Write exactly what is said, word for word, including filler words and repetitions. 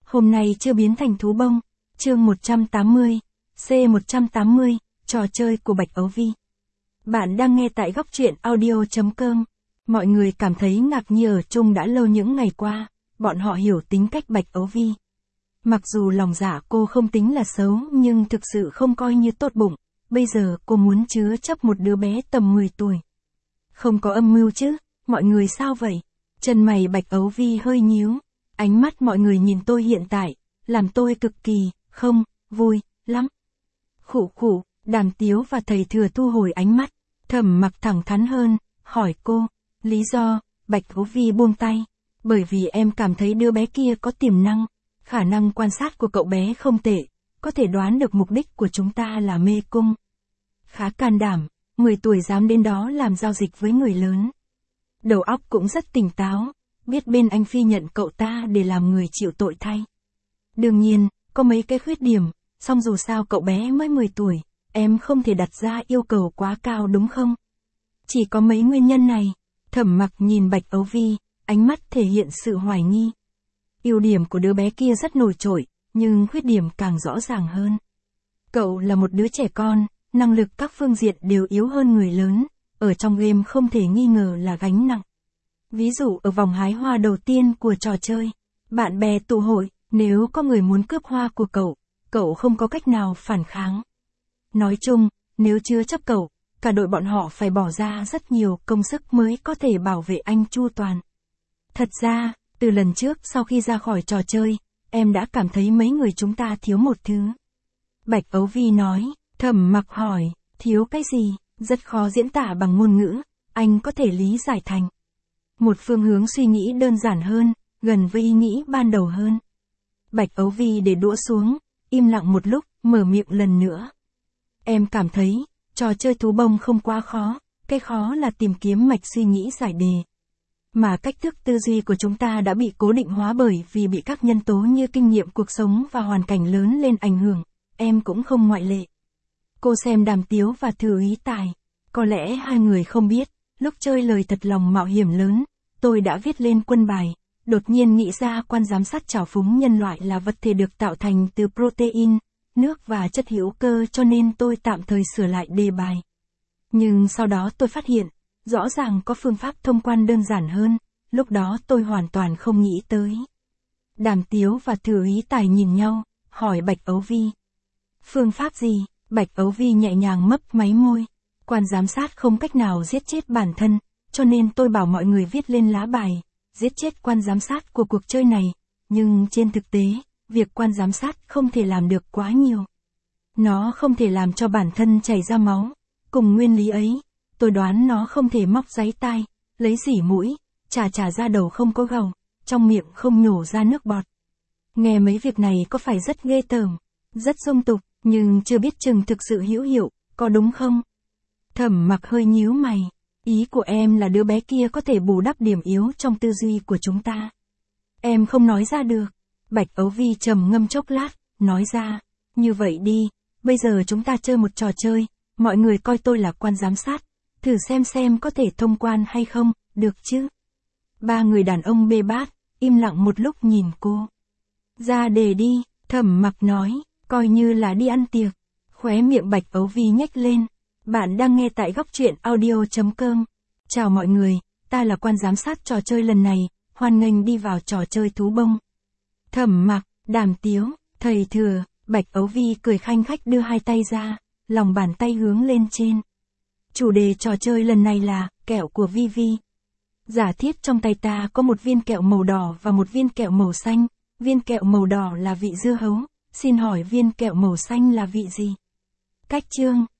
Hôm nay chưa biến thành thú bông. Chương một trăm tám mươi, C một trăm tám mươi, trò chơi của Bạch Ấu Vi. Bạn đang nghe tại góc truyện audio chấm com. Mọi người cảm thấy ngạc nhiên ở chung đã lâu những ngày qua, bọn họ hiểu tính cách Bạch Ấu Vi. Mặc dù lòng dạ cô không tính là xấu nhưng thực sự không coi như tốt bụng, bây giờ cô muốn chứa chấp một đứa bé tầm mười tuổi. Không có âm mưu chứ, mọi người sao vậy? Chân mày Bạch Ấu Vi hơi nhíu, ánh mắt mọi người nhìn tôi hiện tại, làm tôi cực kỳ, không, vui, lắm. Khụ khụ, Đàm Tiếu và thầy Thừa thu hồi ánh mắt, Thẩm Mặc thẳng thắn hơn, hỏi cô, lý do, Bạch Ấu Vi buông tay, bởi vì em cảm thấy đứa bé kia có tiềm năng, khả năng quan sát của cậu bé không tệ, có thể đoán được mục đích của chúng ta là mê cung. Khá can đảm, mười tuổi dám đến đó làm giao dịch với người lớn. Đầu óc cũng rất tỉnh táo, biết bên anh Phi nhận cậu ta để làm người chịu tội thay. Đương nhiên, có mấy cái khuyết điểm, song dù sao cậu bé mới mười tuổi, em không thể đặt ra yêu cầu quá cao đúng không? Chỉ có mấy nguyên nhân này. Thẩm Mặc nhìn Bạch Ấu Vi, ánh mắt thể hiện sự hoài nghi. Ưu điểm của đứa bé kia rất nổi trội, nhưng khuyết điểm càng rõ ràng hơn. Cậu là một đứa trẻ con, năng lực các phương diện đều yếu hơn người lớn, ở trong game không thể nghi ngờ là gánh nặng. Ví dụ ở vòng hái hoa đầu tiên của trò chơi, bạn bè tụ hội, nếu có người muốn cướp hoa của cậu, cậu không có cách nào phản kháng. Nói chung, nếu chưa chấp cậu, cả đội bọn họ phải bỏ ra rất nhiều công sức mới có thể bảo vệ anh chu toàn. Thật ra, từ lần trước sau khi ra khỏi trò chơi, em đã cảm thấy mấy người chúng ta thiếu một thứ. Bạch Ấu Vi nói. Thẩm Mặc hỏi, thiếu cái gì? Rất khó diễn tả bằng ngôn ngữ, anh có thể lý giải thành một phương hướng suy nghĩ đơn giản hơn, gần với ý nghĩ ban đầu hơn. Bạch Ấu Vi để đũa xuống, im lặng một lúc, mở miệng lần nữa. Em cảm thấy, trò chơi thú bông không quá khó, cái khó là tìm kiếm mạch suy nghĩ giải đề. Mà cách thức tư duy của chúng ta đã bị cố định hóa bởi vì bị các nhân tố như kinh nghiệm cuộc sống và hoàn cảnh lớn lên ảnh hưởng, em cũng không ngoại lệ. Cô xem Đàm Tiếu và Thừa Ý Tài, có lẽ hai người không biết, lúc chơi lời thật lòng mạo hiểm lớn, tôi đã viết lên quân bài, đột nhiên nghĩ ra quan giám sát trào phúng nhân loại là vật thể được tạo thành từ protein, nước và chất hữu cơ cho nên tôi tạm thời sửa lại đề bài. Nhưng sau đó tôi phát hiện, rõ ràng có phương pháp thông quan đơn giản hơn, lúc đó tôi hoàn toàn không nghĩ tới. Đàm Tiếu và Thừa Ý Tài nhìn nhau, hỏi Bạch Ấu Vi. Phương pháp gì? Bạch Ấu Vi nhẹ nhàng mấp máy môi. Quan giám sát không cách nào giết chết bản thân, cho nên tôi bảo mọi người viết lên lá bài, giết chết quan giám sát của cuộc chơi này. Nhưng trên thực tế, việc quan giám sát không thể làm được quá nhiều. Nó không thể làm cho bản thân chảy ra máu. Cùng nguyên lý ấy, tôi đoán nó không thể móc giấy tai, lấy dỉ mũi, chà chà ra đầu không có gầu, trong miệng không nhổ ra nước bọt. Nghe mấy việc này có phải rất ghê tởm, rất dung tục, nhưng chưa biết chừng thực sự hữu hiệu, có đúng không? Thẩm Mặc hơi nhíu mày, ý của em là đứa bé kia có thể bù đắp điểm yếu trong tư duy của chúng ta. Em không nói ra được. Bạch Ấu Vi trầm ngâm chốc lát, nói ra, như vậy đi, bây giờ chúng ta chơi một trò chơi, mọi người coi tôi là quan giám sát, thử xem xem có thể thông quan hay không, được chứ? Ba người đàn ông bê bát, im lặng một lúc nhìn cô. Ra đề đi, Thẩm Mặc nói, coi như là đi ăn tiệc. Khóe miệng Bạch Ấu Vi nhếch lên. Bạn đang nghe tại góc truyện audio chấm com. Chào mọi người, ta là quan giám sát trò chơi lần này, hoan nghênh đi vào trò chơi thú bông. Thẩm Mặc, Đàm Tiếu, thầy Thừa, Bạch Ấu Vi cười khanh khách đưa hai tay ra, lòng bàn tay hướng lên trên. Chủ đề trò chơi lần này là kẹo của Vi Vi. Giả thiết trong tay ta có một viên kẹo màu đỏ và một viên kẹo màu xanh, viên kẹo màu đỏ là vị dưa hấu, xin hỏi viên kẹo màu xanh là vị gì? Cách chương